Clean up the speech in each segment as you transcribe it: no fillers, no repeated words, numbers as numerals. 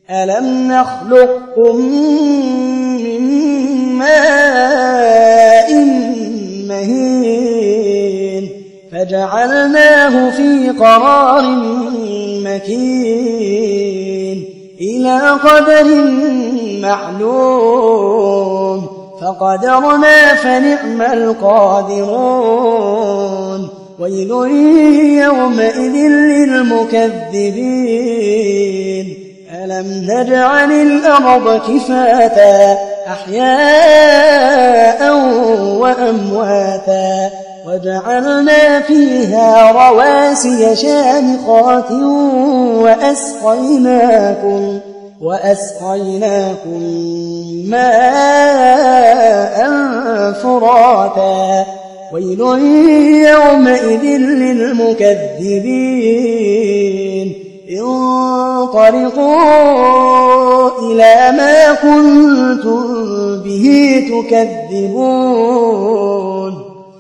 ألم نخلقكم من ماء مهين فجعلناه في قرار مكين إلى قدر معلوم فقدرنا فنعم القادرون ويل يومئذ للمكذبين ألم نجعل الأرض كفاتا أحياء وأمواتا وجعلنا فيها رواسي شامخات وأسقيناكم ماء فراتا ويل يومئذ للمكذبين انطلقوا إلى ما كنتم به تكذبون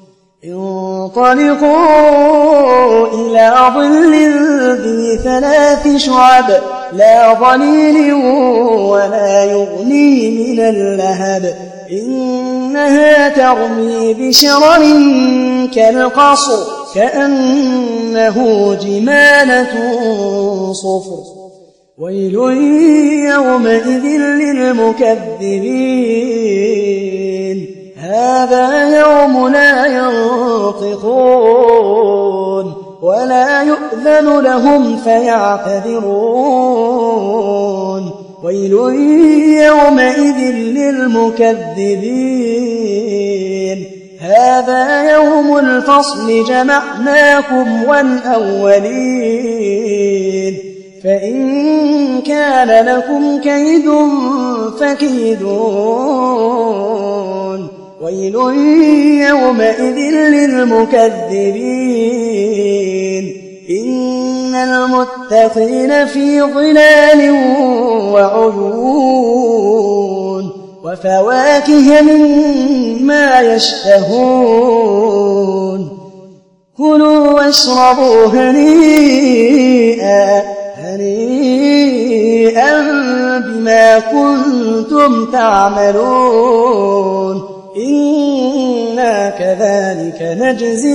انطلقوا إلى ظل ذي 3 شعب لا ظليل ولا يغني من اللهب إنها ترمي بشرر كالقصر كأنه جمالة صفر ويل يومئذ للمكذبين هذا يوم لا ينطقون ولا يؤذن لهم فيعتذرون ويل يومئذ للمكذبين هذا يوم الفصل جمعناكم والأولين فإن كان لكم كيد فكيدون ويل يومئذ للمكذبين إن المتقين في ظلال وعيون وفواكه مما يشتهون كلوا واشربوا هنيئا بما كنتم تعملون إنا كذلك نجزي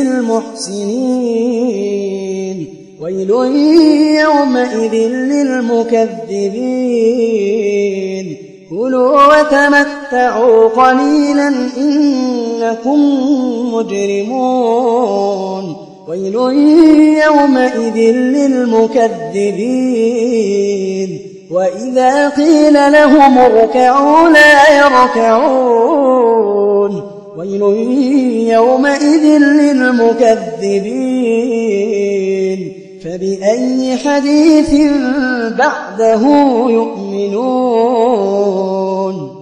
المحسنين ويل يومئذ للمكذبين كلوا وتمتعوا قليلا إنكم مجرمون ويل يومئذ للمكذبين وإذا قيل لهم اركعوا لا يركعون ويل يومئذ للمكذبين فبأي حديث بعده يؤمنون